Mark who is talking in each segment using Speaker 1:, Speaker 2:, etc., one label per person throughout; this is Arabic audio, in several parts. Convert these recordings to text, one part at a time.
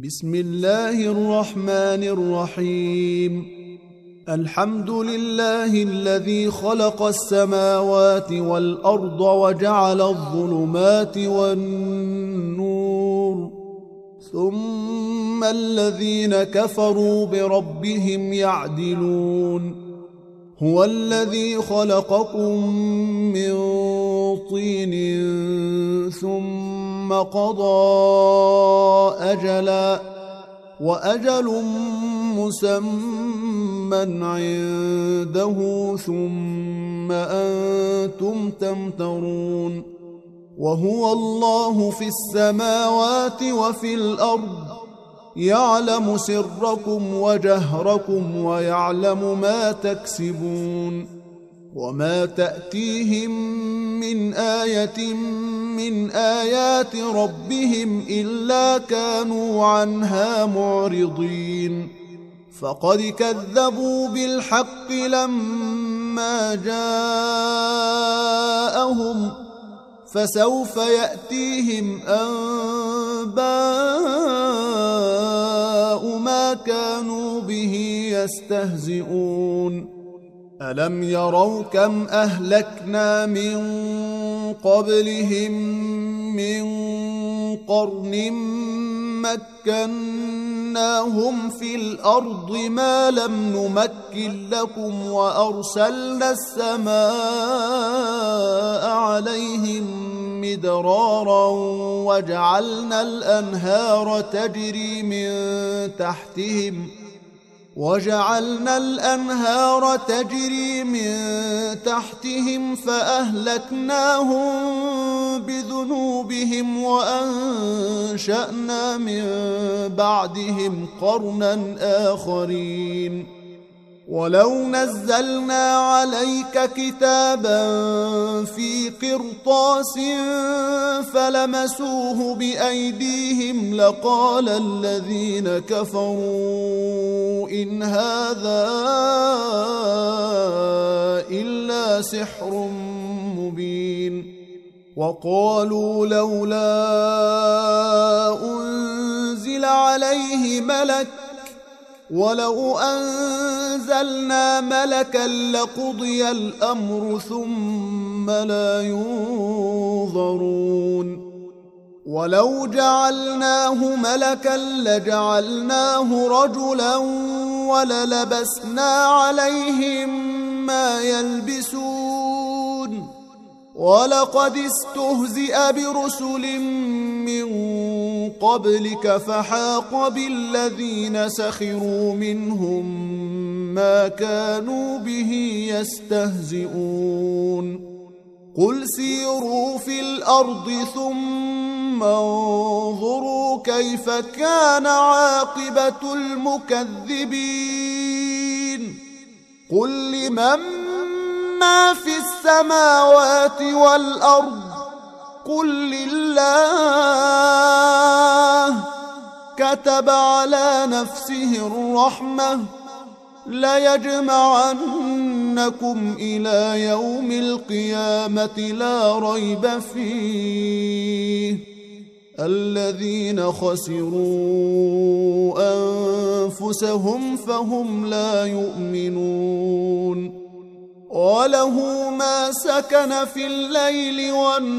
Speaker 1: بسم الله الرحمن الرحيم. الحمد لله الذي خلق السماوات والأرض وجعل الظلمات والنور، ثم الذين كفروا بربهم يعدلون. هو الذي خلقكم من طين ثم قضى أجلا، وأجل مسمى عنده، ثم أنتم تمترون. وهو الله في السماوات وفي الأرض، يعلم سركم وجهركم ويعلم ما تكسبون. وما تأتيهم من آية من آيات ربهم إلا كانوا عنها معرضين. فقد كذبوا بالحق لما جاءهم، فسوف يأتيهم أنباء ما كانوا به يستهزئون. ألم يروا كم أهلكنا من قبلهم من قرن مكناهم في الأرض ما لم نمكن لكم، وأرسلنا السماء عليهم مدرارا وجعلنا الأنهار تجري من تحتهم فأهلكناهم بذنوبهم وأنشأنا من بعدهم قرنا آخرين. ولو نزلنا عليك كتابا في قرطاس فلمسوه بأيديهم لقال الذين كفروا إن هذا إلا سحر مبين. وقالوا لولا أنزل عليه ملك، ولو أنزلنا ملكا لقضي الأمر ثم لا ينظرون. ولو جعلناه ملكا لجعلناه رجلا وللبسنا عليهم ما يلبسون. ولقد استهزئ برسل من قبلك فحاق بالذين سخروا منهم ما كانوا به يستهزئون. قل سيروا في الأرض ثم انظروا كيف كان عاقبة المكذبين. قل لمن ما في السماوات والأرض، قل لله. كتب على نفسه الرحمة ليجمعنكم إلى يوم القيامة لا ريب فيه. الذين خسروا أنفسهم فهم لا يؤمنون. وله ما سكن في الليل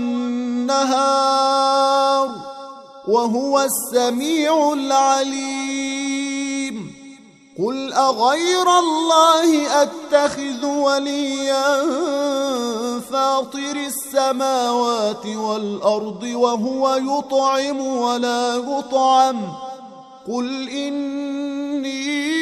Speaker 1: والنهار وهو السميع العليم. قل أغير الله أتخذ وليا فاطر السماوات والأرض وهو يطعم ولا يطعم. قل إني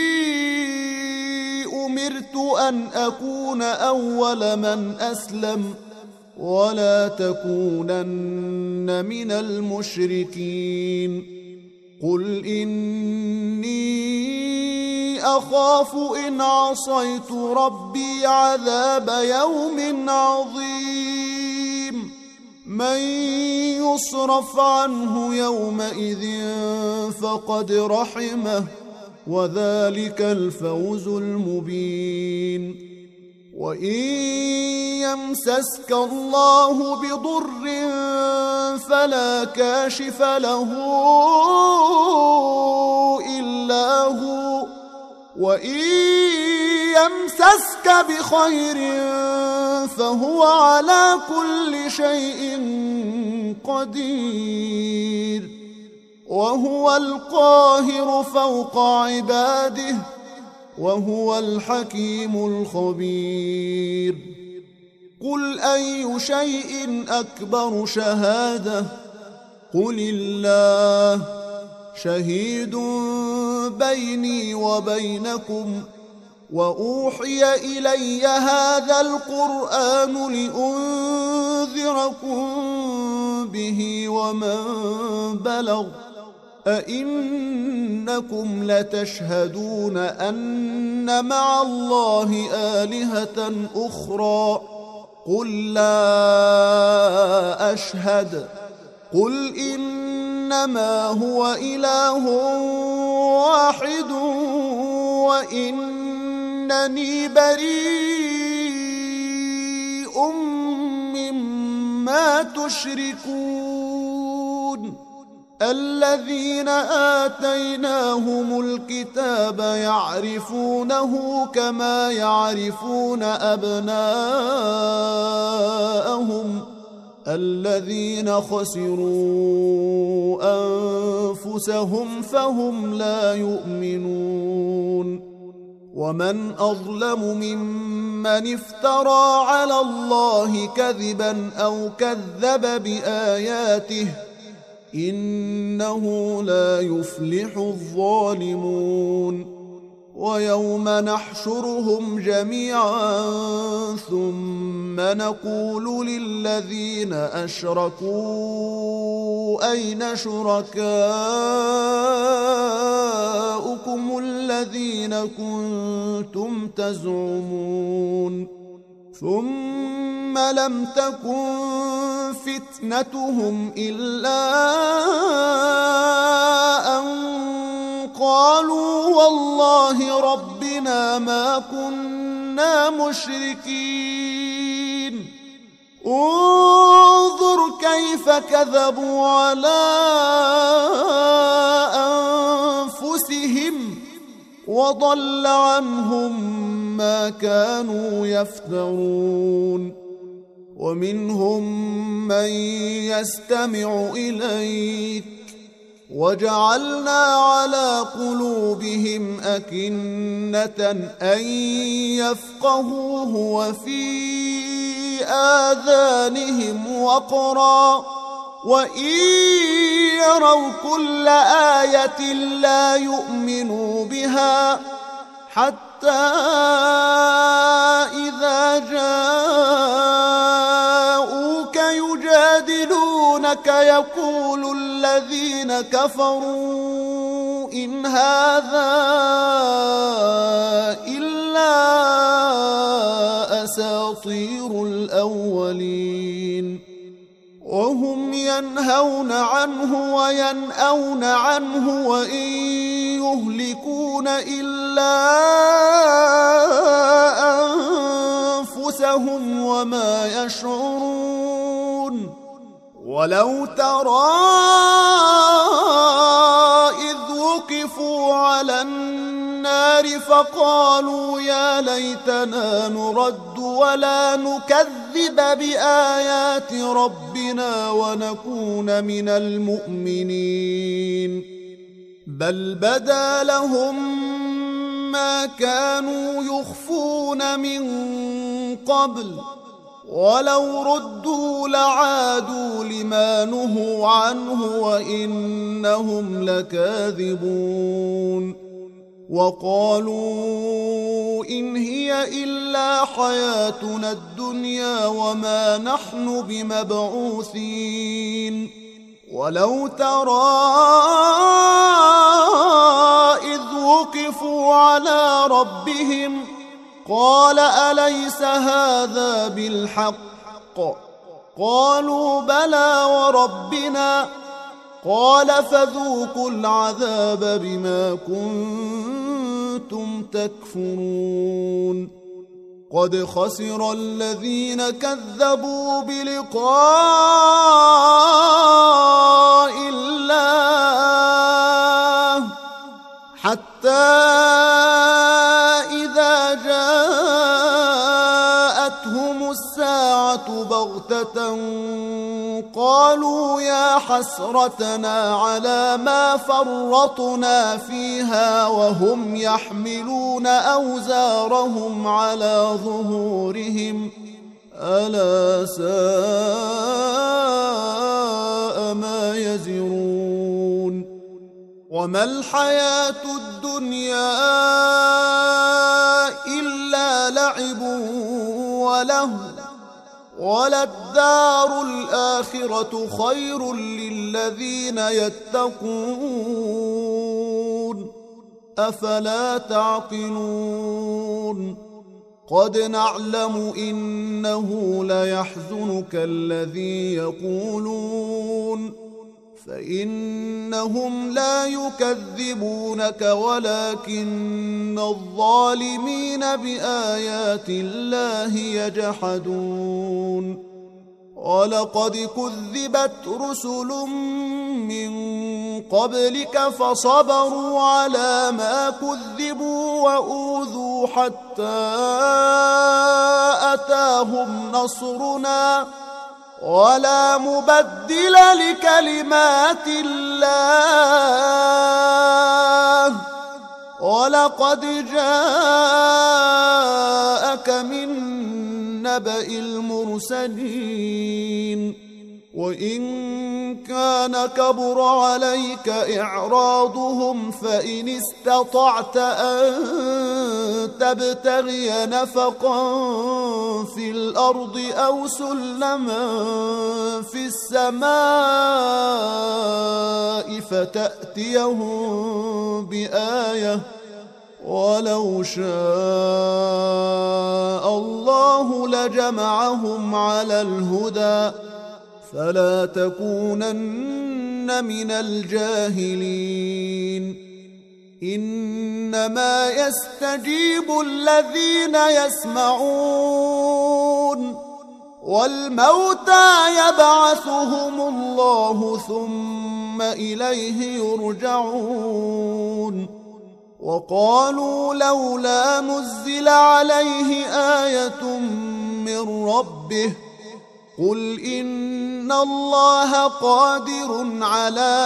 Speaker 1: أمرت أن أكون أول من أسلم ولا تكونن من المشركين. قل إني أخاف إن عصيت ربي عذاب يوم عظيم. من يصرف عنه يومئذ فقد رحمه، وذلك الفوز المبين. وإن يمسسك الله بضر فلا كاشف له إلا هو، وإن يمسسك بخير فهو على كل شيء قدير، وهو القاهر فوق عباده، وهو الحكيم الخبير. قل أي شيء أكبر شهادة؟ قل الله شهيد بيني وبينكم، وأوحي إلي هذا القرآن لأنذركم به ومن بلغ. أئنكم لتشهدون أن مع الله آلهة أخرى؟ قل لا أشهد. قل إنما هو إله واحد وإنني بريء مما تشركون. الذين آتيناهم الكتاب يعرفونه كما يعرفون أبناءهم، الذين خسروا أنفسهم فهم لا يؤمنون. ومن أظلم ممن افترى على الله كذبا أو كذب بآياته، إنه لا يفلح الظالمون. ويوم نحشرهم جميعا ثم نقول للذين أشركوا أين شركاؤكم الذين كنتم تزعمون؟ ثم لم تكن فتنتهم إلا أن قالوا والله ربنا ما كنا مشركين. انظر كيف كذبوا على أنفسهم وضل عنهم ما كانوا يفترون. ومنهم من يستمع إليك وجعلنا على قلوبهم أكنة أن يفقهوه وفي آذانهم وقرا، وإن يروا كل آية لا يؤمنوا بها، حتى إذا جاءوك يجادلونك يقول الذين كفروا إن هذا إلا أساطير الأولين. وهم ينهون عنه وينأون عنه وإن يهلكون إلا أنفسهم وما يشعرون. ولو ترى إذ وقفوا على النار فقالوا يا ليتنا نرد ولا نكذب بآيات ربنا ونكون من المؤمنين، بل بدا لهم ما كانوا يخفون من قبل، ولو ردوا لعادوا لما نهوا عنه وإنهم لكاذبون. وقالوا إن هي إلا حياتنا الدنيا وما نحن بمبعوثين. ولو ترى إذ وقفوا على ربهم قال أليس هذا بالحق؟ قالوا بلى وربنا. قال فذوقوا العذاب بما كنتم تكفرون. قد خسر الذين كذبوا بلقاء الله حتى إذا جاءتهم الساعة بغتة قالوا يا حسرتنا على ما فرطنا فيها وهم يحملون أوزارهم على ظهورهم ألا ساء ما يزرون وما الحياة الدنيا إلا لعب ولهو وللدار الآخرة خير للذين يتقون أفلا تعقلون قد نعلم إنه ليحزنك الذي يقولون فإنهم لا يكذبونك ولكن الظالمين بآيات الله يجحدون ولقد كذبت رسل من قبلك فصبروا على ما كذبوا وأوذوا حتى أتاهم نصرنا ولا مبدل لكلمات الله ولقد جاءك من نبأ المرسلين وإن كان كبر عليك إعراضهم فإن استطعت أن تبتغي نفقا في الأرض أو سلما في السماء فتأتيهم بآية ولو شاء الله لجمعهم على الهدى فلا تكونن من الجاهلين إنما يستجيب الذين يسمعون والموتى يبعثهم الله ثم إليه يرجعون وقالوا لولا نزل عليه آية من ربه قل إن الله قادر على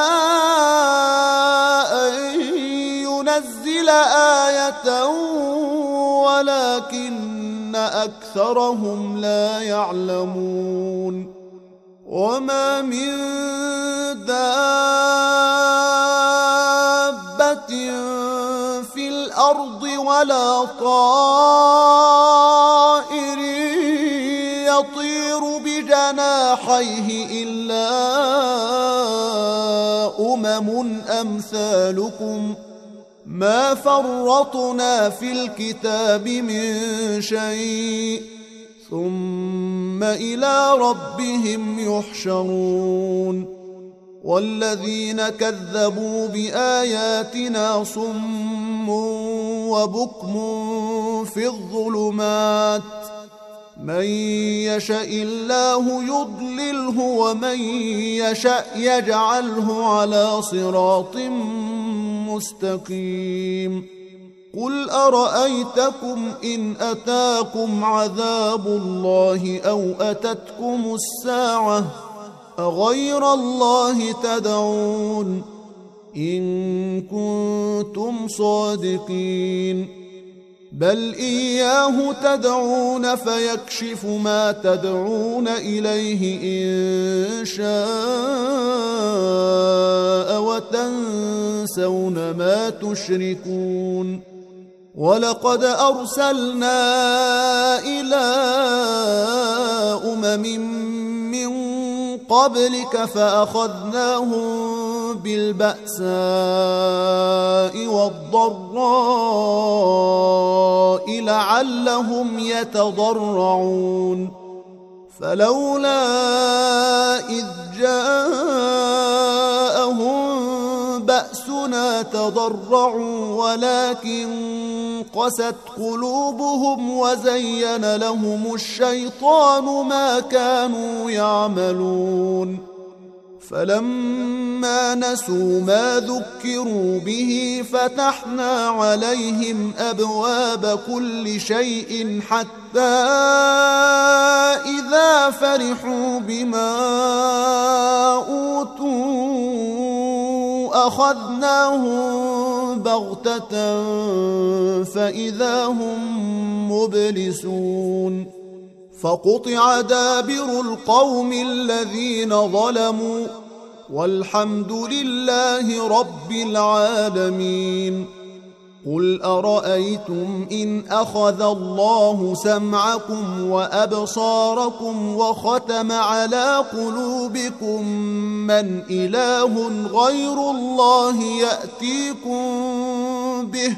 Speaker 1: أن ينزل آية ولكن أكثرهم لا يعلمون وما من دابة في الأرض ولا طائر يطير بجناحيه إلا أمثالكم ما فرطنا في الكتاب من شيء ثم إلى ربهم يحشرون والذين كذبوا بآياتنا صم وبكم في الظلمات من يشاء الله يضلله ومن يشاء يجعله على صراط مستقيم قل أرأيتكم إن أتاكم عذاب الله أو أتتكم الساعة أغير الله تدعون إن كنتم صادقين بل إياه تدعون فيكشف ما تدعون إليه إن شاء وتنسون ما تشركون ولقد أرسلنا إلى من قبلك فأخذناهم بالبأساء والضراء لعلهم يتضرعون فلولا إذ جاءهم بأسنا تضرعوا ولكن قست قلوبهم وزين لهم الشيطان ما كانوا يعملون فلما نسوا ما ذكروا به فتحنا عليهم أبواب كل شيء حتى إذا فرحوا بما أوتوا أخذناهم بغتة فإذا هم مبلسون فقطع دابر القوم الذين ظلموا والحمد لله رب العالمين قل أرأيتم إن أخذ الله سمعكم وأبصاركم وختم على قلوبكم من إله غير الله يأتيكم به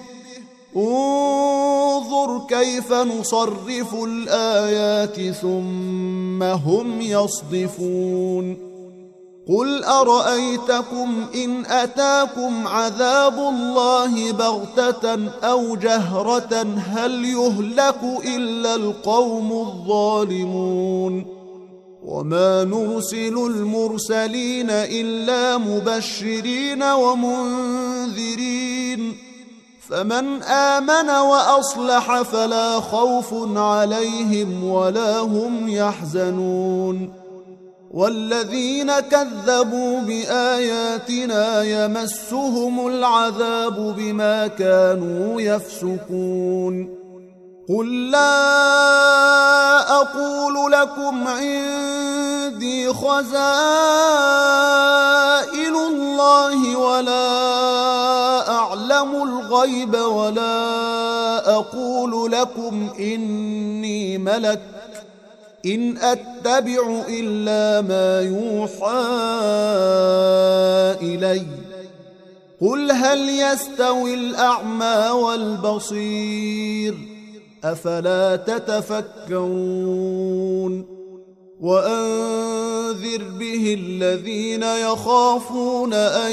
Speaker 1: انظر كيف نصرف الآيات ثم هم يصدفون قل أرأيتكم إن أتاكم عذاب الله بغتة أو جهرة هل يهلك إلا القوم الظالمون وما نرسل المرسلين إلا مبشرين ومنذرين فمن آمن وأصلح فلا خوف عليهم ولا هم يحزنون والذين كذبوا بآياتنا يمسهم العذاب بما كانوا يفسقون قل لا أقول لكم عندي خزائن الله ولا أعلم الغيب ولا أقول لكم إني ملك إن أتبع إلا ما يوحى إلي قل هل يستوي الأعمى والبصير أفلا تتفكرون وأنذر به الذين يخافون أن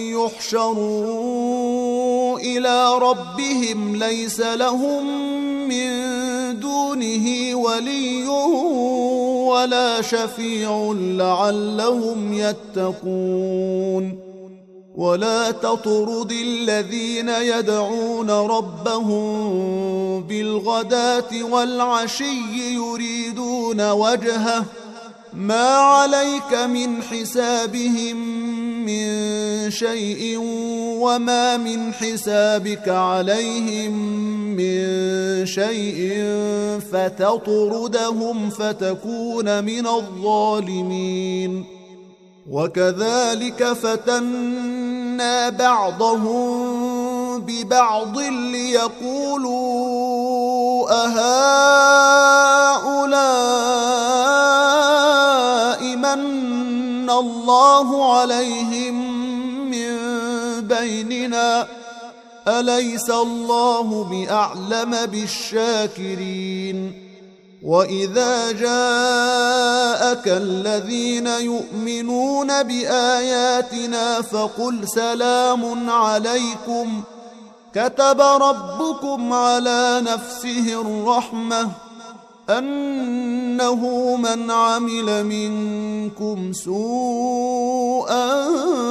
Speaker 1: يحشروا إلى ربهم ليس لهم من دونه ولي ولا شفيع لعلهم يتقون ولا تطرد الذين يدعون ربهم بالغداة والعشي يريدون وجهه ما عليك من حسابهم من شيء وما من حسابك عليهم من شيء فتطردهم فتكون من الظالمين وكذلك فتنا بعضهم ببعض ليقولوا أهؤلاء من الله عليهم من بيننا أليس الله بأعلم بالشاكرين وإذا جاءك الذين يؤمنون بآياتنا فقل سلام عليكم كتب ربكم على نفسه الرحمة أنه من عمل منكم سوءا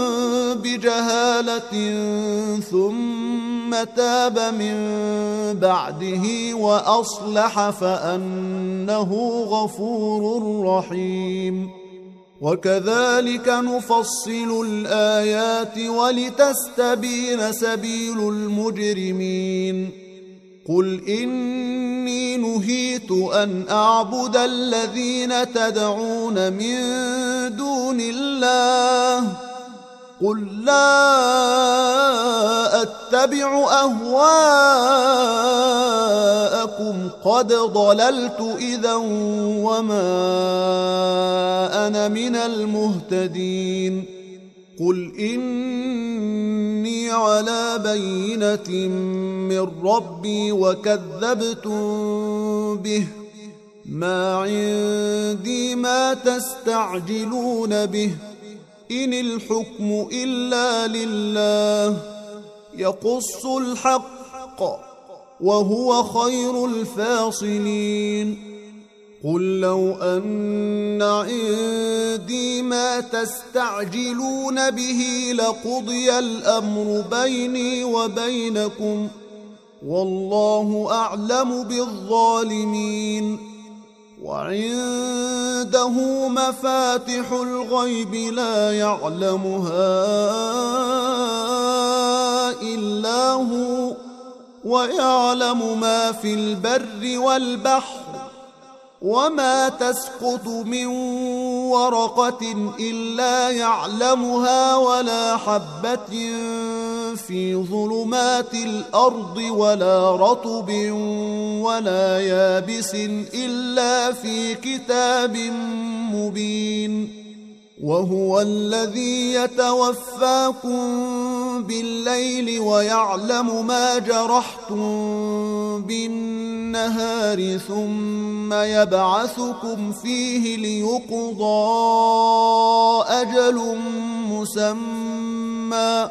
Speaker 1: بجهالة ثم تاب من بعده وأصلح فأنه غفور رحيم وكذلك نفصل الآيات ولتستبين سبيل المجرمين قل إني نهيت أن أعبد الذين تدعون من دون الله قل لا أتبع أهواءكم قد ضللت إذا وما أنا من المهتدين قل إني على بينة من ربي وكذبتم به ما عندي ما تستعجلون به إن الحكم إلا لله يقص الحق وهو خير الفاصلين. قل لو أن عندي ما تستعجلون به لقضي الأمر بيني وبينكم والله أعلم بالظالمين. وعنده مفاتح الغيب لا يعلمها إلا هو ويعلم ما في البر والبحر وما تسقط من ورقة إلا يعلمها ولا حبة في ظلمات الأرض ولا رطب ولا يابس إلا في كتاب مبين. وهو الذي يتوفاكم بالليل ويعلم ما جرحتم بالنهار ثم يبعثكم فيه ليقضى أجل مسمى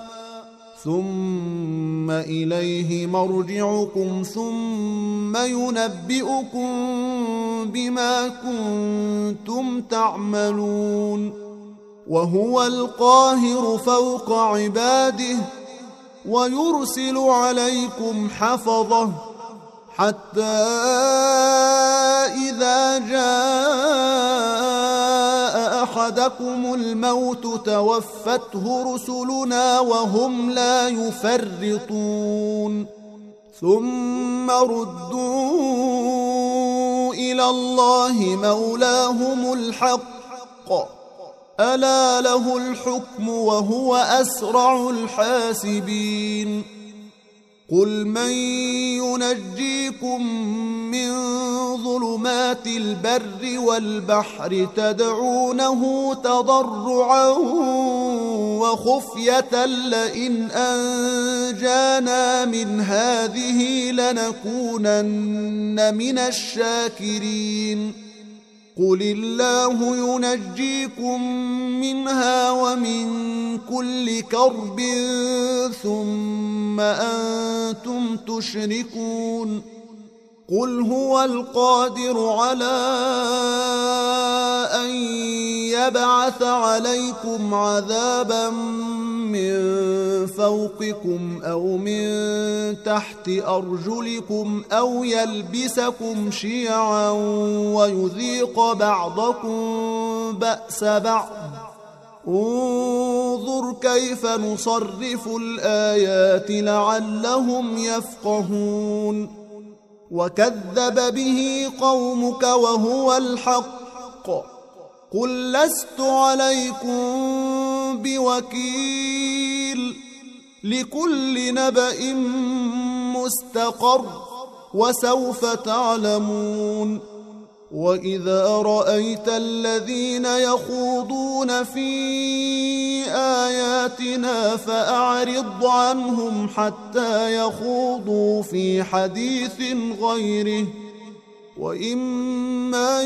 Speaker 1: ثم إليه مرجعكم ثم ينبئكم بما كنتم تعملون. وهو القاهر فوق عباده ويرسل عليكم حفظه حتى إذا جاء أحدكم الموت توفته رسلنا وهم لا يفرطون ثم ردوا إلى الله مولاهم الحق ألا له الحكم وهو أسرع الحاسبين. قل من ينجيكم من ظلمات البر والبحر تدعونه تضرعا وخفية لئن أنجانا من هذه لنكونن من الشاكرين. قل الله ينجيكم منها ومن كل كرب ثم أنتم تشركون. قل هو القادر على أن يبعث عليكم عذابا من فوقكم أو من تحت أرجلكم أو يلبسكم شيعا ويذيق بعضكم بأس بعض. انظر كيف نصرف الآيات لعلهم يفقهون. وكذب به قومك وهو الحق قل لست عليكم بوكيل لكل نبأ مستقر وسوف تعلمون. وإذا رأيت الذين يخوضون في آياتنا فأعرض عنهم حتى يخوضوا في حديث غيره وإما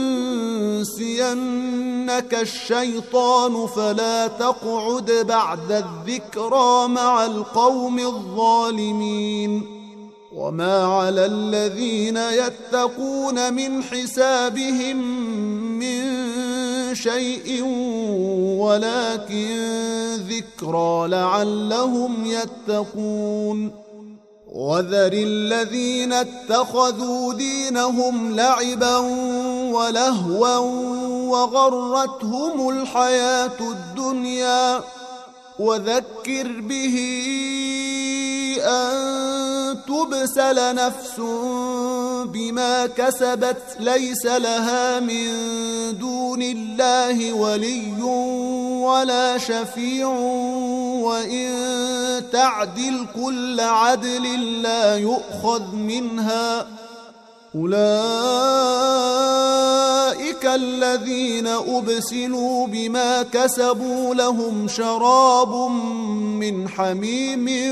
Speaker 1: ينسينك الشيطان فلا تقعد بعد الذكرى مع القوم الظالمين. وما على الذين يتقون من حسابهم من شيء ولكن ذكرى لعلهم يتقون. وذر الذين اتخذوا دينهم لعبا ولهوا وغرتهم الحياة الدنيا وذكر به أن تبسل نفس بما كسبت ليس لها من دون الله ولي ولا شفيع وإن تعدل كل عدل لا يؤخذ منها. أولئك الذين أبسلوا بما كسبوا لهم شراب من حميم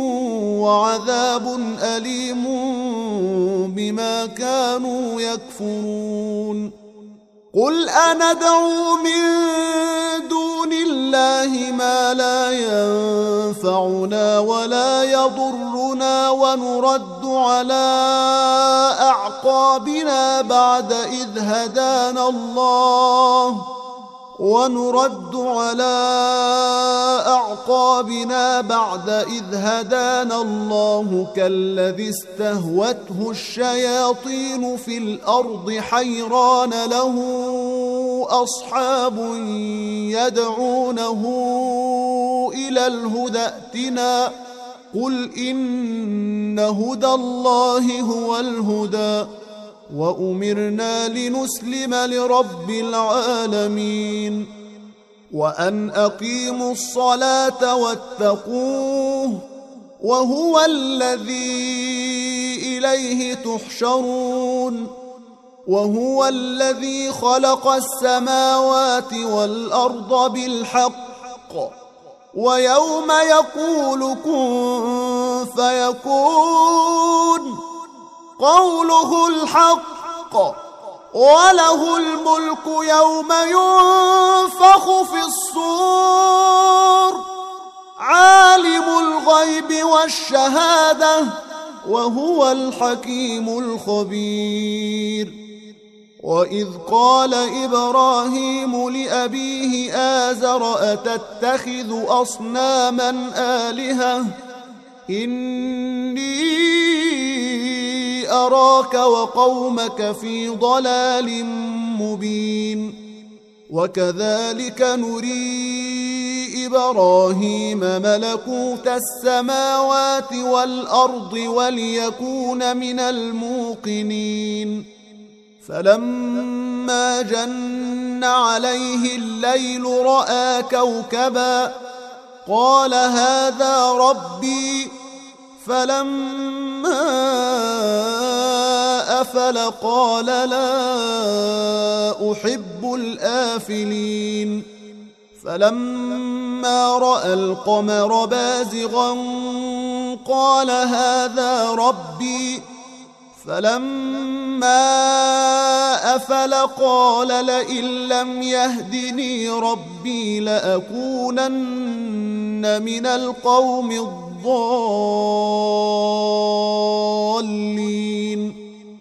Speaker 1: وعذاب أليم بما كانوا يكفرون. قل أندعو من دون الله بالله ما لا ينفعنا ولا يضرنا ونرد على أعقابنا بعد إذ هدانا الله كالذي استهوته الشياطين في الأرض حيران له أصحاب يدعونه إلى الهدى ائتنا قل إن هدى الله هو الهدى وأمرنا لنسلم لرب العالمين وأن أقيموا الصلاة واتقوه وهو الذي إليه تحشرون وهو الذي خلق السماوات والأرض بالحق ويوم يقول كن فيكون قوله الحق وله الملك يوم ينفخ في الصور عالم الغيب والشهادة وهو الحكيم الخبير وإذ قال إبراهيم لأبيه آزر أتتخذ أصناما آلهة إني أراك وقومك في ضلال مبين وكذلك نري إبراهيم ملكوت السماوات والأرض وليكون من الموقنين فلما جن عليه الليل رأى كوكبا قال هذا ربي فلما أفل قال لا أحب الآفلين فلما رأى القمر بازغا قال هذا ربي فلما أفل قال لئن لم يهدني ربي لأكونن من القوم الضالين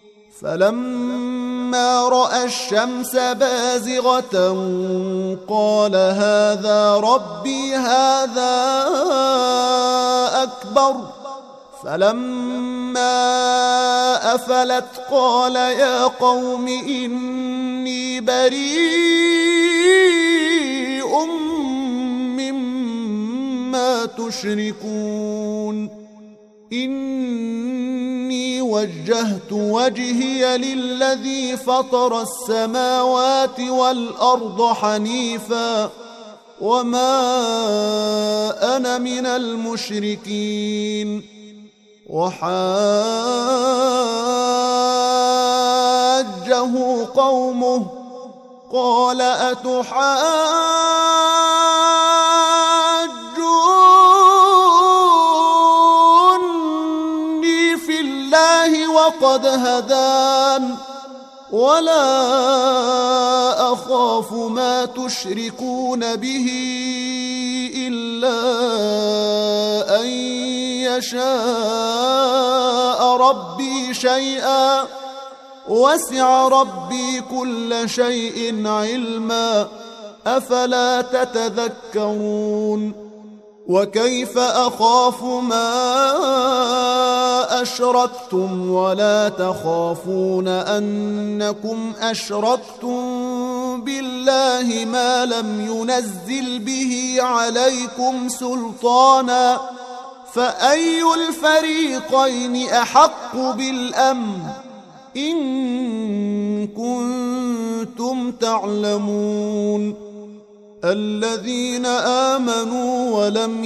Speaker 1: فلما رأى الشمس بازغة قال هذا ربي هذا أكبر فلما أفلت قال يا قوم إني بريء مما تشركون إني وجهت وجهي للذي فطر السماوات والأرض حنيفا وما أنا من المشركين وحاجه قومه قال أتحاجوني في الله وقد هدان ولا أخاف ما تشركون به إلا أن يشاء ربي شيئا وسع ربي كل شيء علما أفلا تتذكرون وكيف أخاف ما أشركتم ولا تخافون أنكم أشركتم بالله ما لم ينزل به عليكم سلطانا فأي الفريقين أحق بالأمن إن كنتم تعلمون الذين آمنوا ولم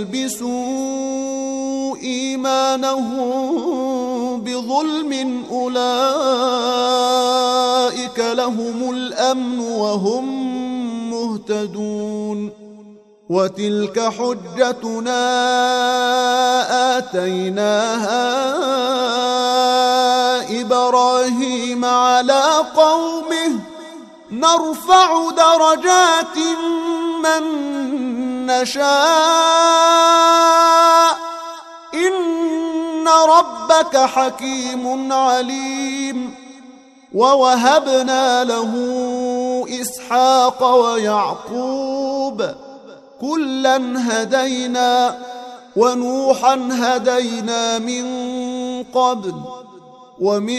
Speaker 1: يلبسوا إيمانهم بظلم أولئك لهم الأمن وهم مهتدون وتلك حجتنا آتيناها إبراهيم على قومه نرفع درجات من نشاء إن ربك حكيم عليم. ووهبنا له إسحاق ويعقوب كلا هدينا ونوحا هدينا من قبل ومن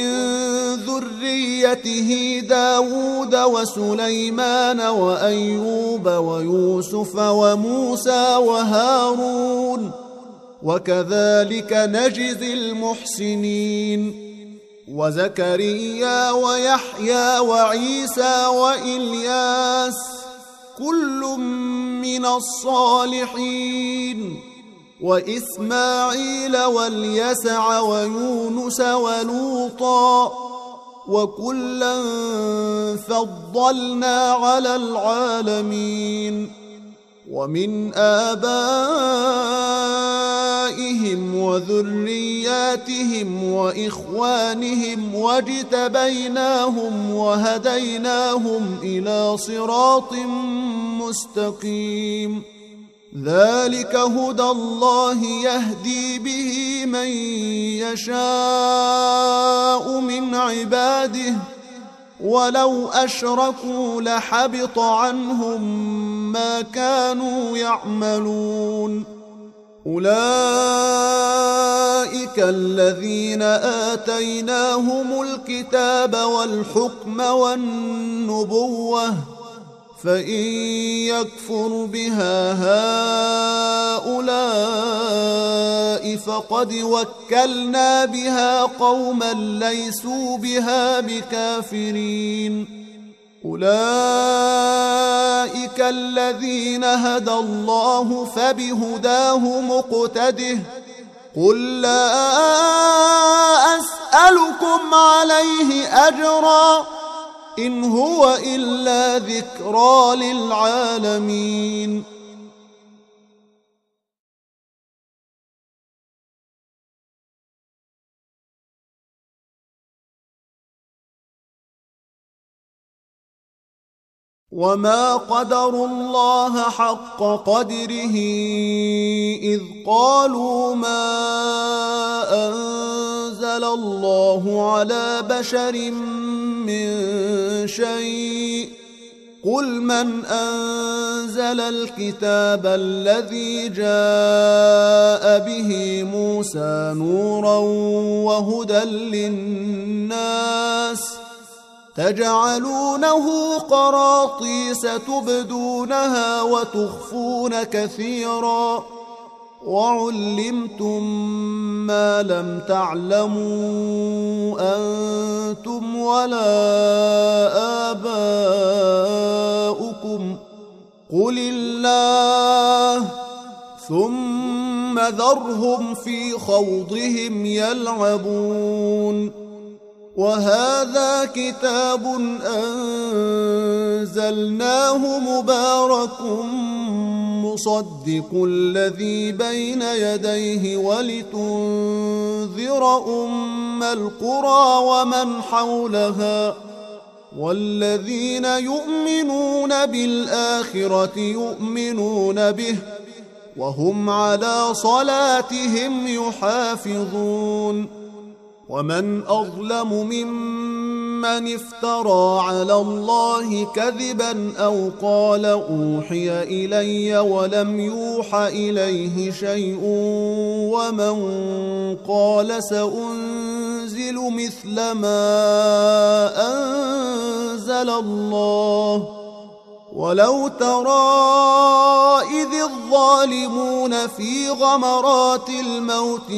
Speaker 1: ذريته داود وسليمان وأيوب ويوسف وموسى وهارون وكذلك نجزي المحسنين. وزكريا ويحيى وعيسى وإلياس كل من الصالحين وإسماعيل واليسع ويونس ولوطا وكلا فضلنا على العالمين. ومن آبائهم وذرياتهم وإخوانهم واجتبيناهم وهديناهم إلى صراط مستقيم. ذلك هدى الله يهدي به من يشاء من عباده ولو أشركوا لحبط عنهم ما كانوا يعملون. أولئك الذين آتيناهم الكتاب والحكم والنبوة فإن يكفر بها هؤلاء فقد وكلنا بها قوما ليسوا بها بكافرين. أولئك الذين هدى الله فبهداه مقتده. قل لا أسألكم عليه أجرا إن هو إلا ذكرى للعالمين. وما قدروا الله حق قدره إذ قالوا ما أنزل الله على بشر من شيء. قل من أنزل الكتاب الذي جاء به موسى نورا وهدى للناس تجعلونه قراطيس تبدونها وتخفون كثيرا وعلمتم ما لم تعلموا أنتم ولا آباؤكم قل الله ثم ذرهم في خوضهم يلعبون. وهذا كتاب أنزلناه مبارك مصدق الذي بين يديه ولتنذر أم القرى ومن حولها والذين يؤمنون بالآخرة يؤمنون به وهم على صلاتهم يحافظون. ومن أظلم ممن افترى على الله كذبا أو قال أوحي إلي ولم يوح إليه شيء ومن قال سأنزل مثل ما أنزل الله. ولو ترى إذ الظالمون في غمرات الموت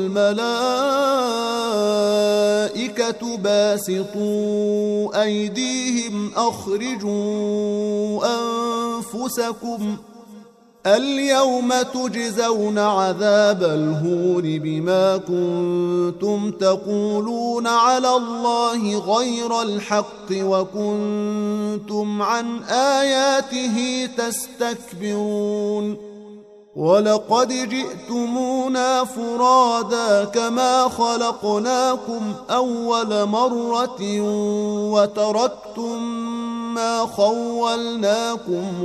Speaker 1: والملائكة باسطوا أيديهم أخرجوا أنفسكم اليوم تجزون عذاب الهون بما كنتم تقولون على الله غير الحق وكنتم عن آياته تستكبرون. ولقد جئتمونا فرادا كما خلقناكم أول مرة وتركتم ما خولناكم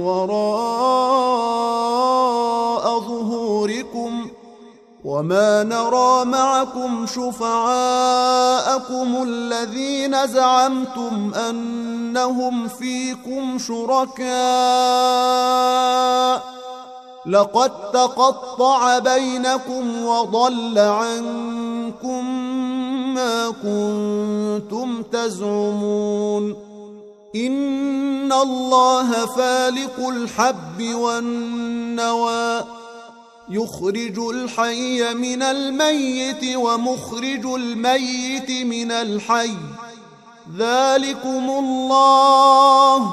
Speaker 1: وراء ظهوركم وما نرى معكم شفعاءكم الذين زعمتم أنهم فيكم شركاء لقد تقطع بينكم وضل عنكم ما كنتم تزعمون إن الله فالق الحب والنوى يخرج الحي من الميت ومخرج الميت من الحي ذلكم الله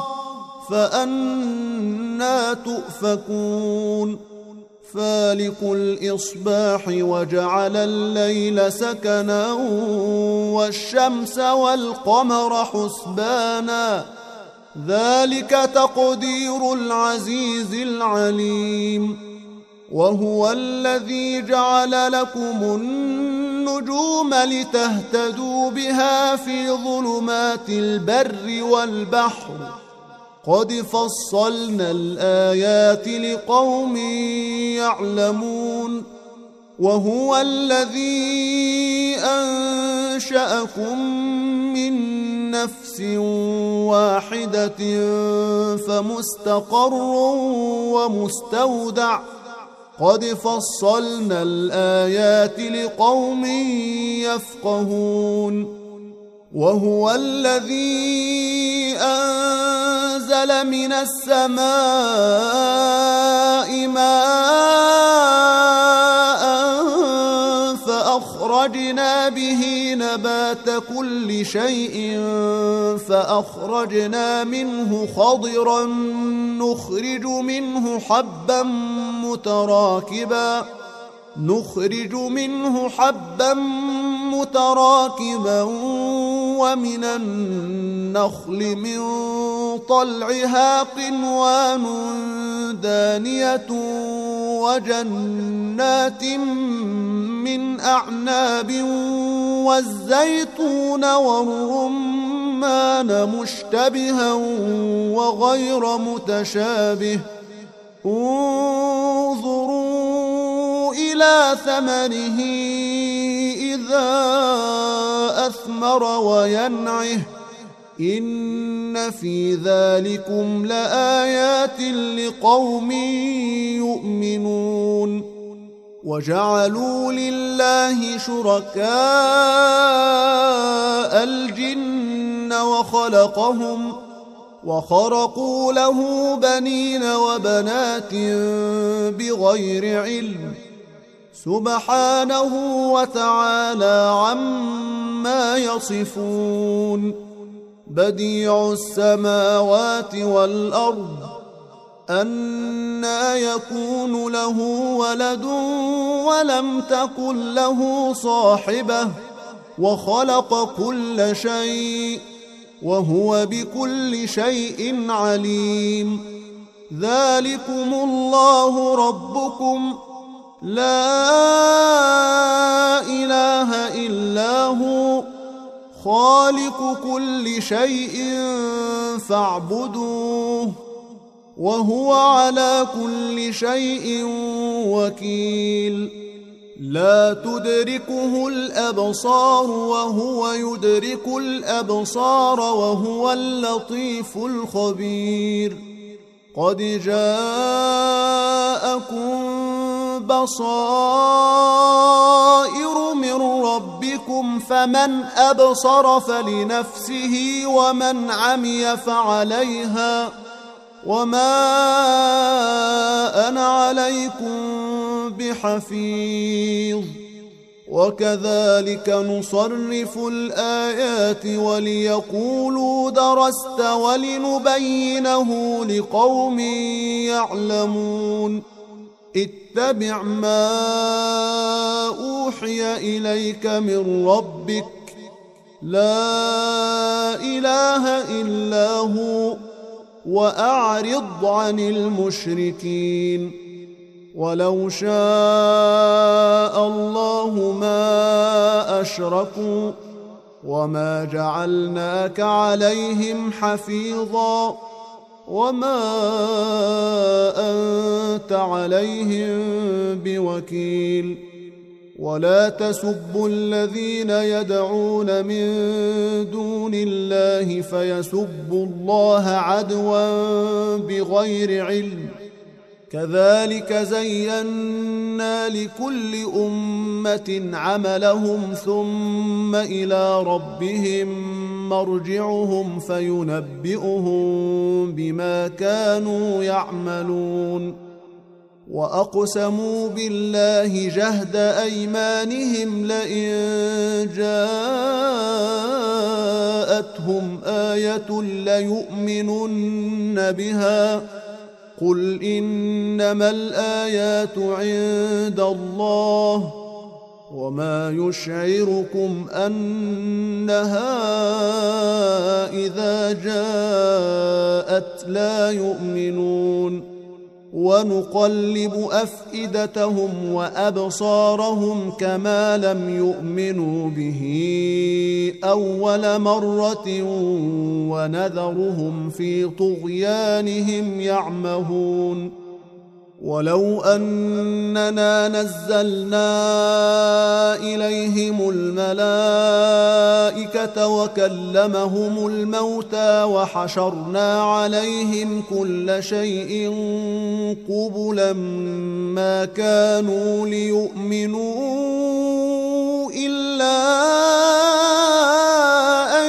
Speaker 1: فأنى تؤفكون فالق الإصباح وجعل الليل سكنا والشمس والقمر حسبانا ذلك تقدير العزيز العليم وهو الذي جعل لكم النجوم لتهتدوا بها في ظلمات البر والبحر قد فصلنا الآيات لقوم يعلمون وهو الذي أنشأكم من نفس واحدة فمستقر ومستودع قد فصلنا الآيات لقوم يفقهون وهو الذي أنزل من السماء ماء فأخرجنا به نبات كل شيء فأخرجنا منه خضرا نخرج منه حبا متراكبا ومن النخل من طلعها قنوان دانية وجنات من أعناب والزيتون والرمان مشتبها وغير متشابه انظروا إلى ثمره إذا أثمر وينعه إن في ذلكم لآيات لقوم يؤمنون وجعلوا لله شركاء الجن وخرقوا له بنين وبنات بغير علم سبحانه وتعالى عما يصفون بديع السماوات والأرض أنى يكون له ولد ولم تكن له صاحبة وخلق كل شيء وهو بكل شيء عليم ذلكم الله ربكم لا إله إلا هو خالق كل شيء فاعبدوه وهو على كل شيء وكيل لا تدركه الأبصار وهو يدرك الأبصار وهو اللطيف الخبير قد جاءكم بصائر من ربكم فمن أبصر فلنفسه ومن عمي فعليها وما أنا عليكم بحفيظ وكذلك نصرف الآيات وليقولوا درست ولنبينه لقوم يعلمون اتبع ما أوحي إليك من ربك لا إله إلا هو وأعرض عن المشركين ولو شاء الله ما أشركوا وما جعلناك عليهم حفيظا وما أنت عليهم بوكيل ولا تسبوا الذين يدعون من دون الله فيسبوا الله عدوا بغير علم كذلك زينا لكل أمة عملهم ثم إلى ربهم مرجعهم فينبئهم بما كانوا يعملون وأقسموا بالله جهد أيمانهم لئن جاءتهم آية ليؤمنن بها قل إنما الآيات عند الله وما يشعركم أنها إذا جاءت لا يؤمنون ونقلب أفئدتهم وأبصارهم كما لم يؤمنوا به أول مرة ونذرهم في طغيانهم يعمهون ولو أننا نزلنا إليهم الملائكة وكلمهم الموتى وحشرنا عليهم كل شيء قبلا ما كانوا ليؤمنوا إلا أن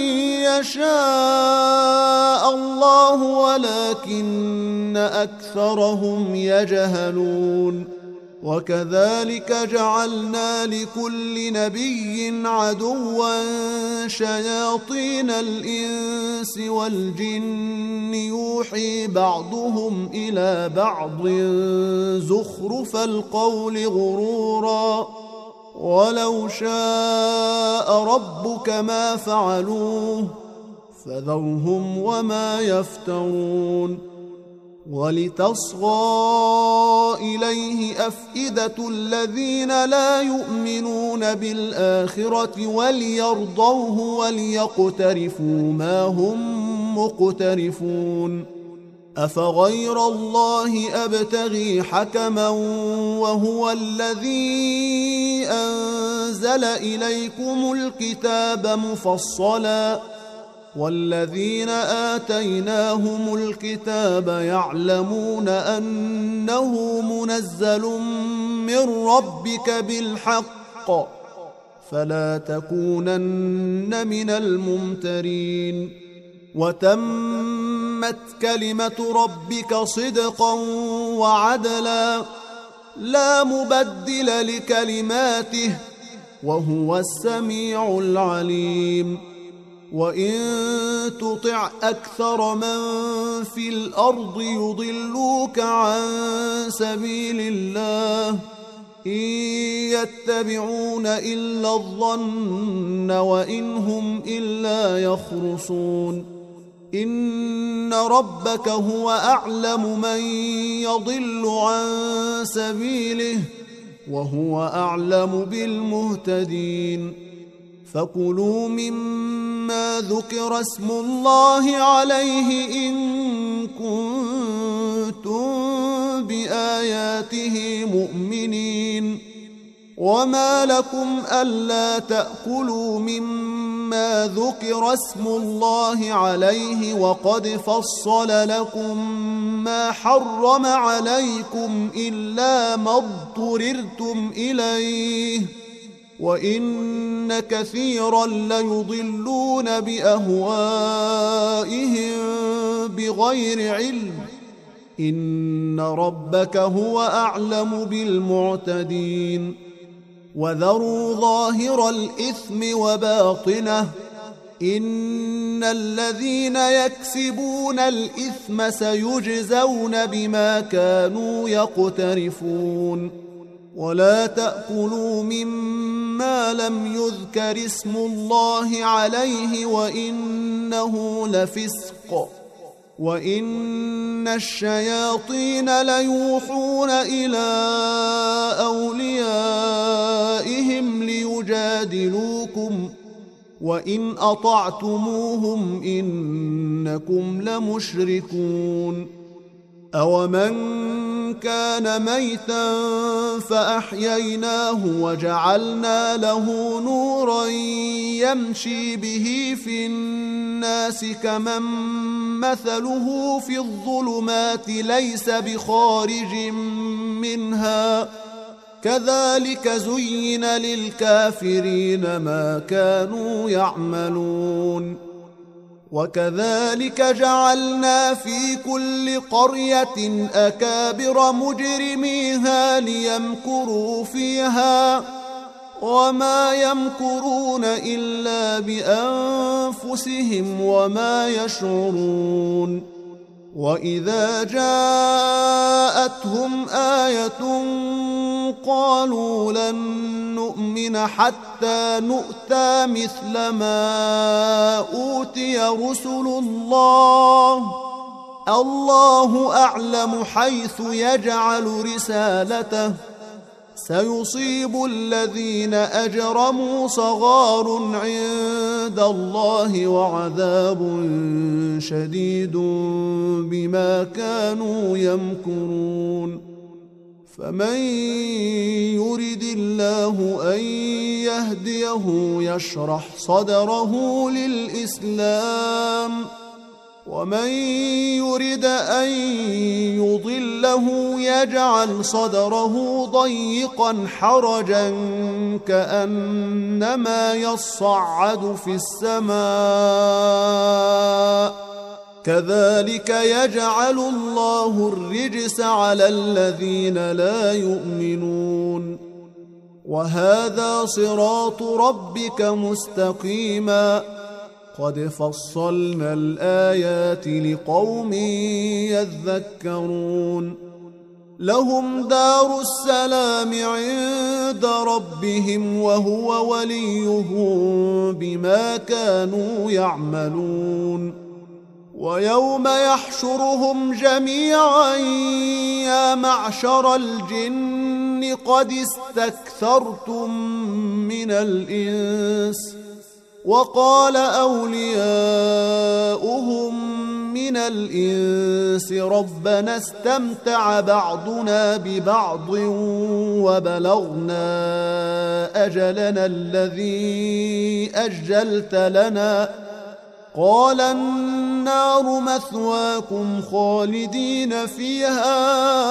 Speaker 1: يشاء الله ولكن أكثرهم يجهلون وكذلك جعلنا لكل نبي عدوا شياطين الإنس والجن يوحي بعضهم إلى بعض زخرف القول غرورا ولو شاء ربك ما فعلوه فذرهم وما يفترون ولتصغى إليه أفئدة الذين لا يؤمنون بالآخرة وليرضوه وليقترفوا ما هم مقترفون أفغير الله أبتغي حكما وهو الذي أنزل إليكم الكتاب مفصلا والذين آتيناهم الكتاب يعلمون أنه منزل من ربك بالحق فلا تكونن من الممترين وتمت كلمة ربك صدقا وعدلا لا مبدل لكلماته وهو السميع العليم وإن تطع أكثر من في الأرض يضلوك عن سبيل الله إن يتبعون إلا الظن وإن هم إلا يخرصون إن ربك هو أعلم من يضل عن سبيله وهو أعلم بالمهتدين فكلوا مما ذكر اسم الله عليه إن كنتم بآياته مؤمنين وما لكم ألا تأكلوا مما ذكر اسم الله عليه وقد فصل لكم ما حرم عليكم إلا ما اضطررتم إليه وإن كثيرا ليضلون بأهوائهم بغير علم إن ربك هو أعلم بالمعتدين وذروا ظاهر الإثم وباطنه إن الذين يكسبون الإثم سيجزون بما كانوا يقترفون ولا تأكلوا مما لم يذكر اسم الله عليه وإنه لفسق وإن الشياطين ليوحون إلى أوليائهم ليجادلوكم وإن أطعتموهم إنكم لمشركون أومن كان ميتا فأحييناه وجعلنا له نورا يمشي به في الناس كمن مثله في الظلمات ليس بخارج منها كذلك زين للكافرين ما كانوا يعملون وكذلك جعلنا في كل قرية أكابر مجرميها ليمكروا فيها وما يمكرون إلا بأنفسهم وما يشعرون وإذا جاءتهم آية قالوا لن نؤمن حتى نؤتى مثل ما أوتي رسل الله أعلم حيث يجعل رسالته سيصيب الذين أجرموا صغار عند الله وعذاب شديد بما كانوا يمكرون فمن يرد الله أن يهديه يشرح صدره للإسلام ومن يرد أن يضله يجعل صدره ضيقا حرجا كأنما يصعد في السماء كذلك يجعل الله الرجس على الذين لا يؤمنون وهذا صراط ربك مستقيما قد فصلنا الآيات لقوم يذكرون لهم دار السلام عند ربهم وهو وليهم بما كانوا يعملون ويوم يحشرهم جميعا يا معشر الجن قد استكثرتم من الإنس وقال أولياؤهم من الإنس ربنا استمتع بعضنا ببعض وبلغنا أجلنا الذي أجلت لنا قال النار مثواكم خالدين فيها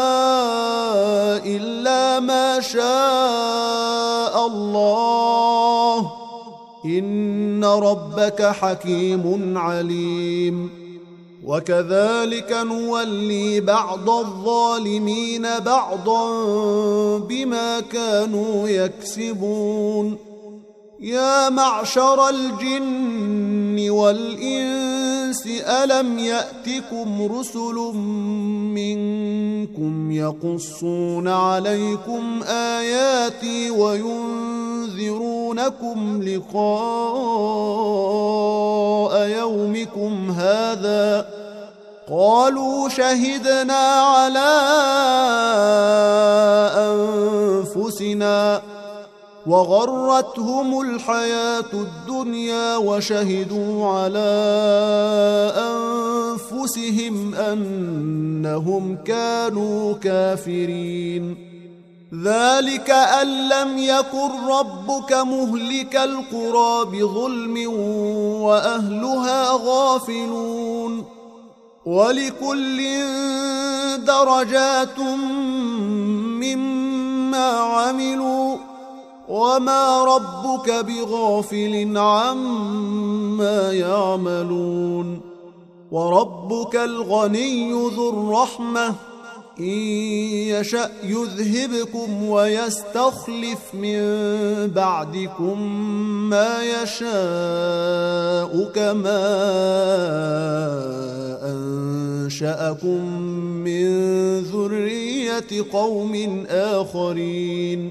Speaker 1: إلا ما شاء الله إن ربك حكيم عليم وكذلك نولي بعض الظالمين بعضا بما كانوا يكسبون يا معشر الجن والإنس ألم يأتكم رسل منكم يقصون عليكم آياتي وينذرونكم لقاء يومكم هذا قالوا شهدنا على أنفسنا وغرتهم الحياة الدنيا وشهدوا على أنفسهم أنهم كانوا كافرين ذلك أن لم يكن ربك مهلك القرى بظلم وأهلها غافلون ولكل درجات مما عملوا وما ربك بغافل عما يعملون وربك الغني ذو الرحمة إن يشأ يذهبكم ويستخلف من بعدكم ما يشاء كما أنشأكم من ذرية قوم آخرين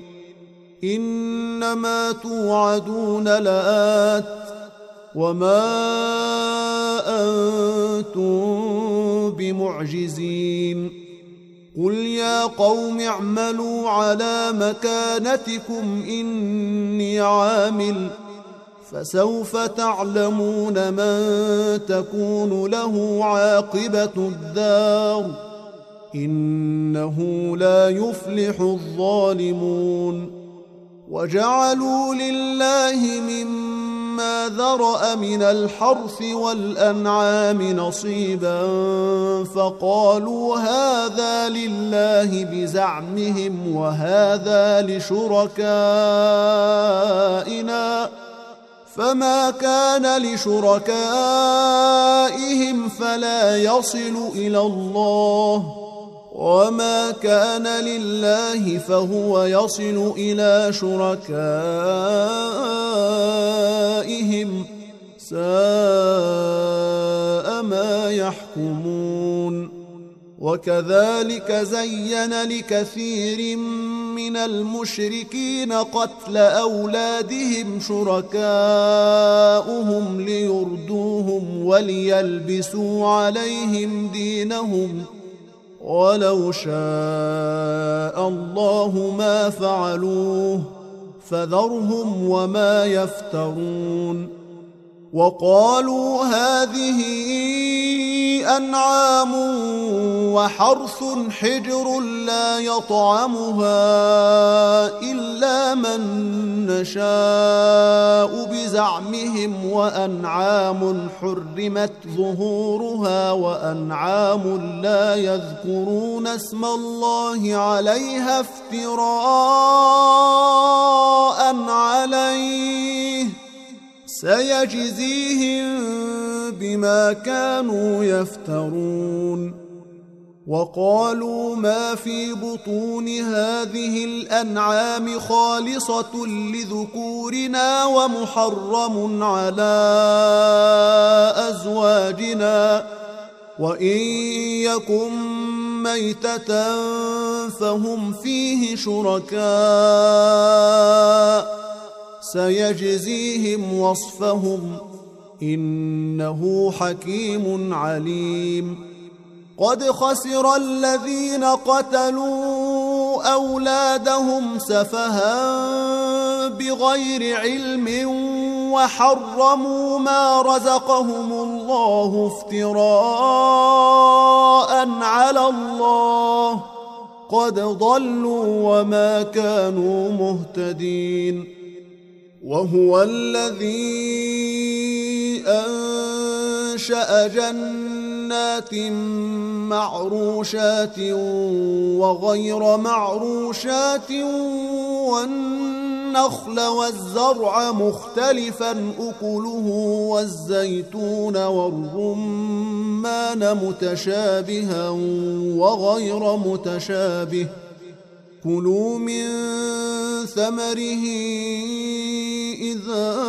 Speaker 1: إنما توعدون لآت وما أنتم بمعجزين قل يا قوم اعملوا على مكانتكم إني عامل فسوف تعلمون من تكون له عاقبة الدار إنه لا يفلح الظالمون. وجعلوا لله مما ذرأ من الحرث والأنعام نصيبا فقالوا هذا لله بزعمهم وهذا لشركائنا فما كان لشركائهم فلا يصل إلى الله وما كان لله فهو يصل إلى شركائهم ساء ما يحكمون. وكذلك زين لكثير من المشركين قتل أولادهم شركاؤهم ليردوهم وليلبسوا عليهم دينهم ولو شاء الله ما فعلوه فذرهم وما يفترون. وقالوا هذه أنعام وحرث حجر لا يطعمها إلا من نشاء بزعمهم وأنعام حرمت ظهورها وأنعام لا يذكرون اسم الله عليها افتراء عليه سيجزيهم بما كانوا يفترون. وقالوا ما في بطون هذه الأنعام خالصة لذكورنا ومحرم على أزواجنا وإن يكن ميتة فهم فيه شركاء سيجزيهم وصفهم إنه حكيم عليم. قد خسر الذين قتلوا أولادهم سفها بغير علم وحرموا ما رزقهم الله افتراء على الله قد ضلوا وما كانوا مهتدين. وهو الذي أنشأ جنات معروشات وغير معروشات والنخل والزرع مختلفا أكله والزيتون والرمان متشابها وغير متشابه كلوا من ثمره إذا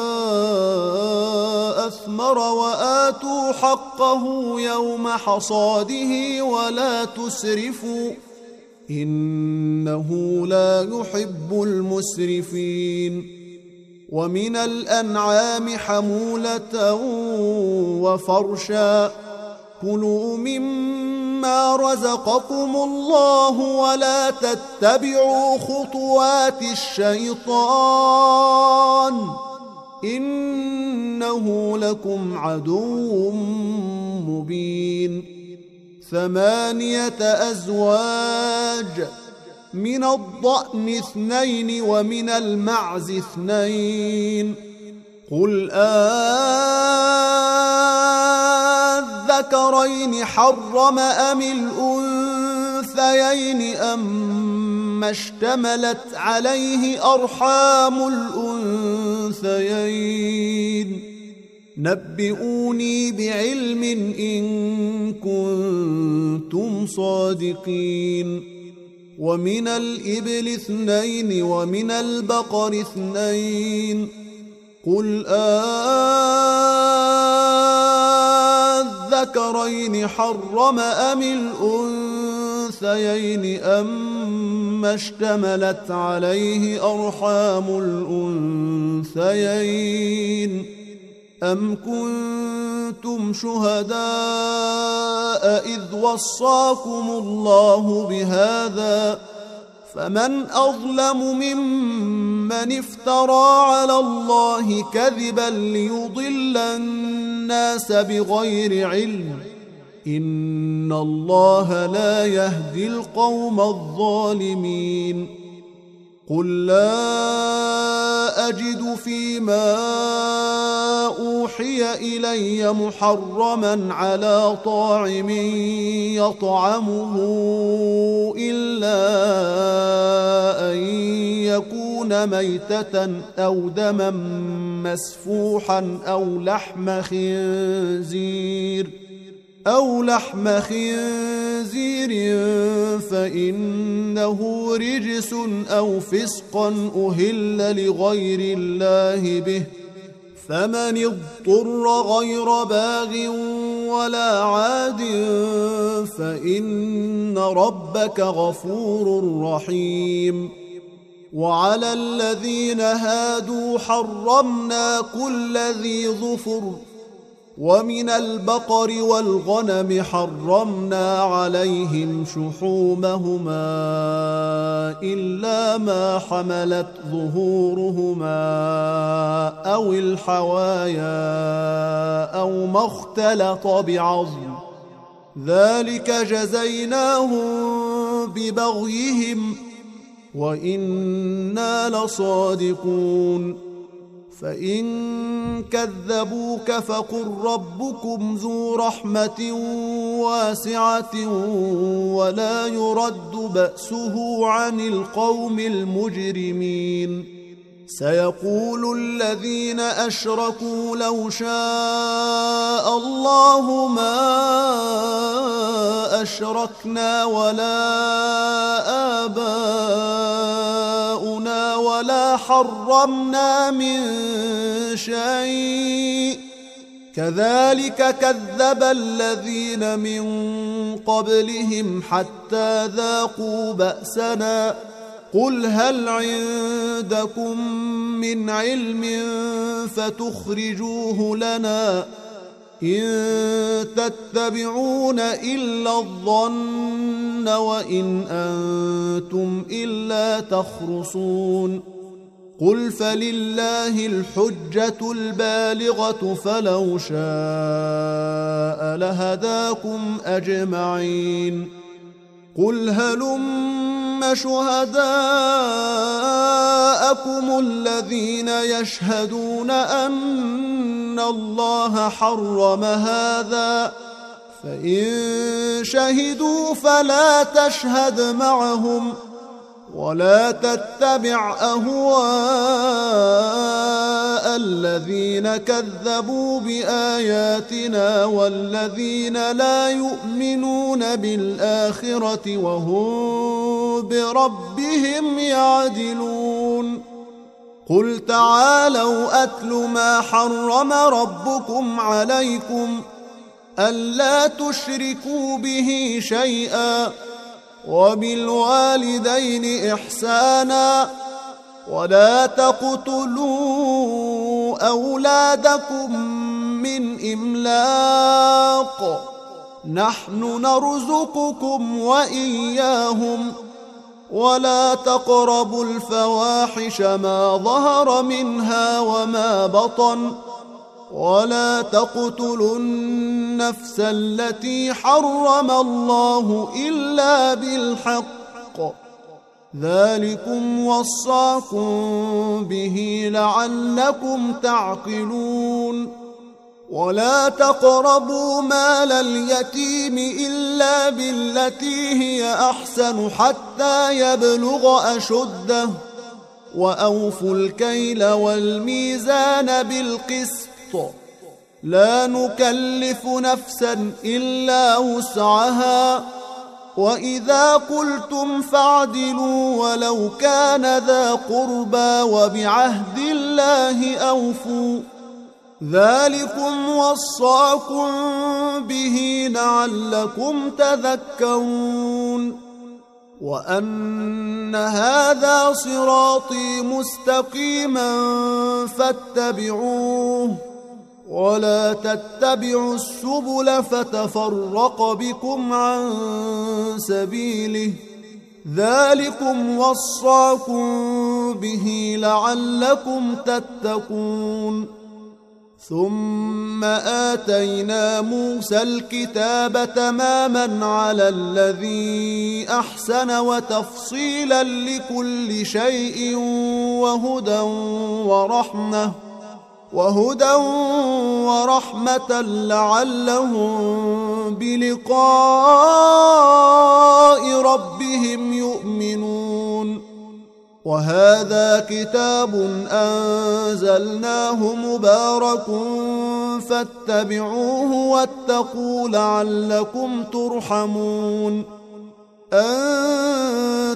Speaker 1: أثمر وآتوا حقه يوم حصاده ولا تسرفوا إنه لا يحب المسرفين. ومن الأنعام حمولة وفرشا كلوا مما رزقكم الله ولا تتبعوا خطوات الشيطان إنه لكم عدو مبين. 8 أزواج من الضأن 2 ومن المعز 2 قل الذكرين حرم أم الأنثيين أما اشتملت عليه أرحام الأنثيين نبئوني بعلم إن كنتم صادقين. ومن الإبل 2 ومن البقر 2 قل الذكرين حرم أم الأنثيين أما اشتملت عليه أرحام الأنثيين أم كنتم شهداء إذ وصاكم الله بهذا فمن أظلم ممن من افترى على الله كذبا ليضل الناس بغير علم إن الله لا يهدي القوم الظالمين قل لا أجد فيما أوحي إلي محرما على طاعم يطعمه إلا أن يكون ميتة أو دما مسفوحا أو لحم خنزير فإنه رجس أو فسقا أهل لغير الله به فمن اضطر غير باغ ولا عاد فإن ربك غفور رحيم وعلى الذين هادوا حرمنا كل ذي ظفر ومن البقر والغنم حرمنا عليهم شحومهما إلا ما حملت ظهورهما أو الحوايا أو ما اختلط بعظم ذلك جزيناهم ببغيهم وإنا لصادقون فإن كذبوك فقل ربكم ذو رحمة واسعة ولا يرد بأسه عن القوم المجرمين سيقول الذين أشركوا لو شاء الله ما أشركنا ولا آباؤنا ولا حرمنا من شيء كذلك كذب الذين من قبلهم حتى ذاقوا بأسنا قل هل عندكم من علم فتخرجوه لنا إن تتبعون إلا الظن وإن أنتم إلا تخرصون قل فلله الحجة البالغة فلو شاء لهداكم أجمعين قل هلم شهداءكم الذين يشهدون أن الله حرم هذا فإن شهدوا فلا تشهد معهم ولا تتبع أهواء الذين كذبوا بآياتنا والذين لا يؤمنون بالآخرة وهم بربهم يعدلون قل تعالوا أتل ما حرم ربكم عليكم ألا تشركوا به شيئا وبالوالدين إحسانا ولا تقتلوا أولادكم من إملاق نحن نرزقكم وإياهم ولا تقربوا الفواحش ما ظهر منها وما بطن ولا تقتلوا النفس التي حرم الله إلا بالحق ذلكم وصاكم به لعلكم تعقلون ولا تقربوا مال اليتيم إلا بالتي هي أحسن حتى يبلغ أشده وأوفوا الكيل والميزان بالقسط لا نكلف نفسا إلا وسعها وإذا قلتم فاعدلوا ولو كان ذا قربى وبعهد الله أوفوا ذلكم وصاكم به لعلكم تذكرون وأن هذا صراطي مستقيما فاتبعوه ولا تتبعوا السبل فتفرق بكم عن سبيله ذلكم وصاكم به لعلكم تتقون ثم آتينا موسى الكتاب تماما على الذي أحسن وتفصيلا لكل شيء وهدى ورحمة لعلهم بلقاء ربهم يؤمنون وهذا كتاب أنزلناه مبارك فاتبعوه واتقوا لعلكم ترحمون أن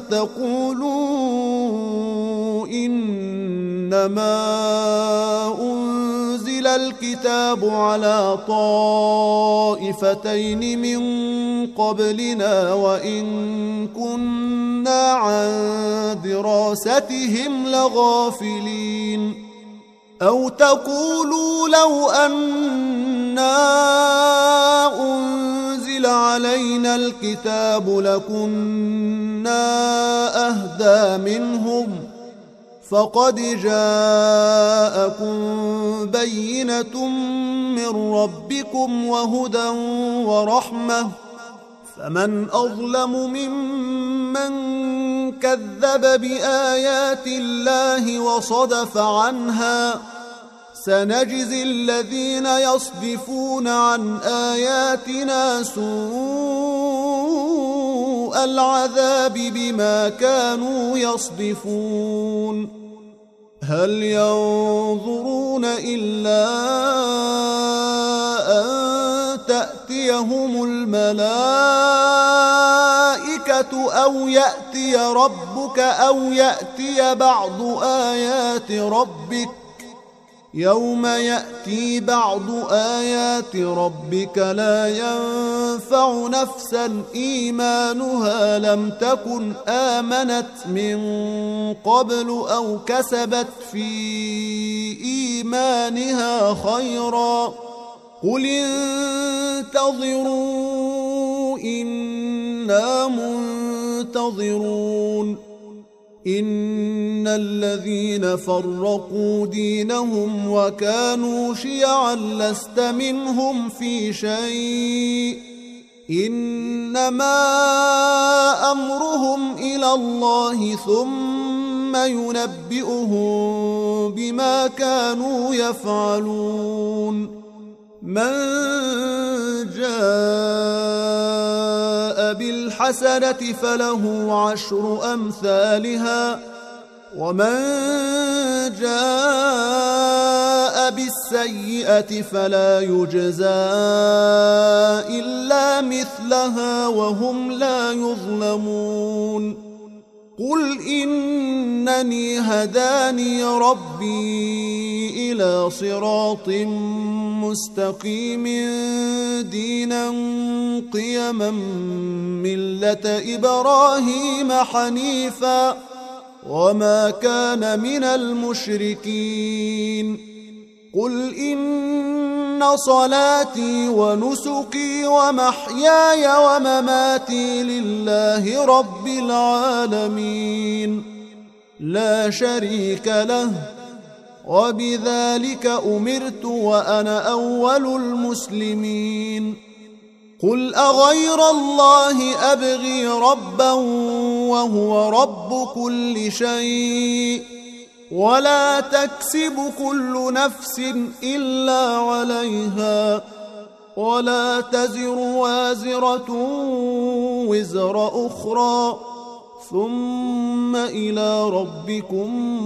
Speaker 1: تقولوا إنما أنزل الكتاب على طائفتين من قبلنا وإن كنا عن دراستهم لغافلين أو تقولوا لو أنا أنزل علينا الكتاب لكنا أهدى منهم فقد جاءكم بينة من ربكم وهدى ورحمة فمن أظلم ممن كذب بآيات الله وصدف عنها سنجزي الذين يصدفون عن آياتنا سوء العذاب بما كانوا يصدفون هل ينظرون إلا أن تأتيهم الملائكة أو يأتي ربك أو يأتي بعض آيات ربك يوم يأتي بعض آيات ربك لا ينفع نفسا إيمانها لم تكن آمنت من قبل أو كسبت في إيمانها خيرا قل انتظروا إنا منتظرون إن الذين فرقوا دينهم وكانوا شيعا لست منهم في شيء إنما أمرهم إلى الله ثم ينبئهم بما كانوا يفعلون من جاء بالحسنة فله عشر أمثالها ومن جاء بالسيئة فلا يجزى إلا مثلها وهم لا يظلمون قل إنني هداني ربي إلى صراط مستقيم دينا قيما ملة إبراهيم حنيفا وما كان من المشركين قل إن صلاتي ونسكي ومحياي ومماتي لله رب العالمين لا شريك له وبذلك أمرت وأنا أول المسلمين قل أغير الله أبغي ربا وهو رب كل شيء ولا تكسب كل نفس إلا عليها ولا تزر وازرة وزر أخرى ثم إلى ربكم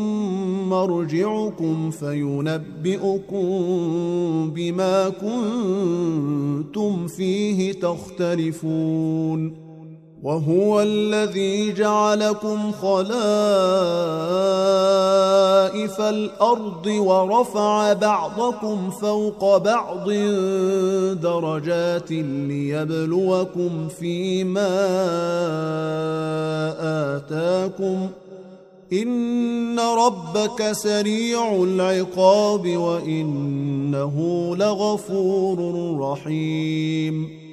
Speaker 1: مرجعكم فينبئكم بما كنتم فيه تختلفون وهو الذي جعلكم خلائف الأرض ورفع بعضكم فوق بعض درجات ليبلوكم فيما آتاكم إن ربك سريع العقاب وإنه لغفور رحيم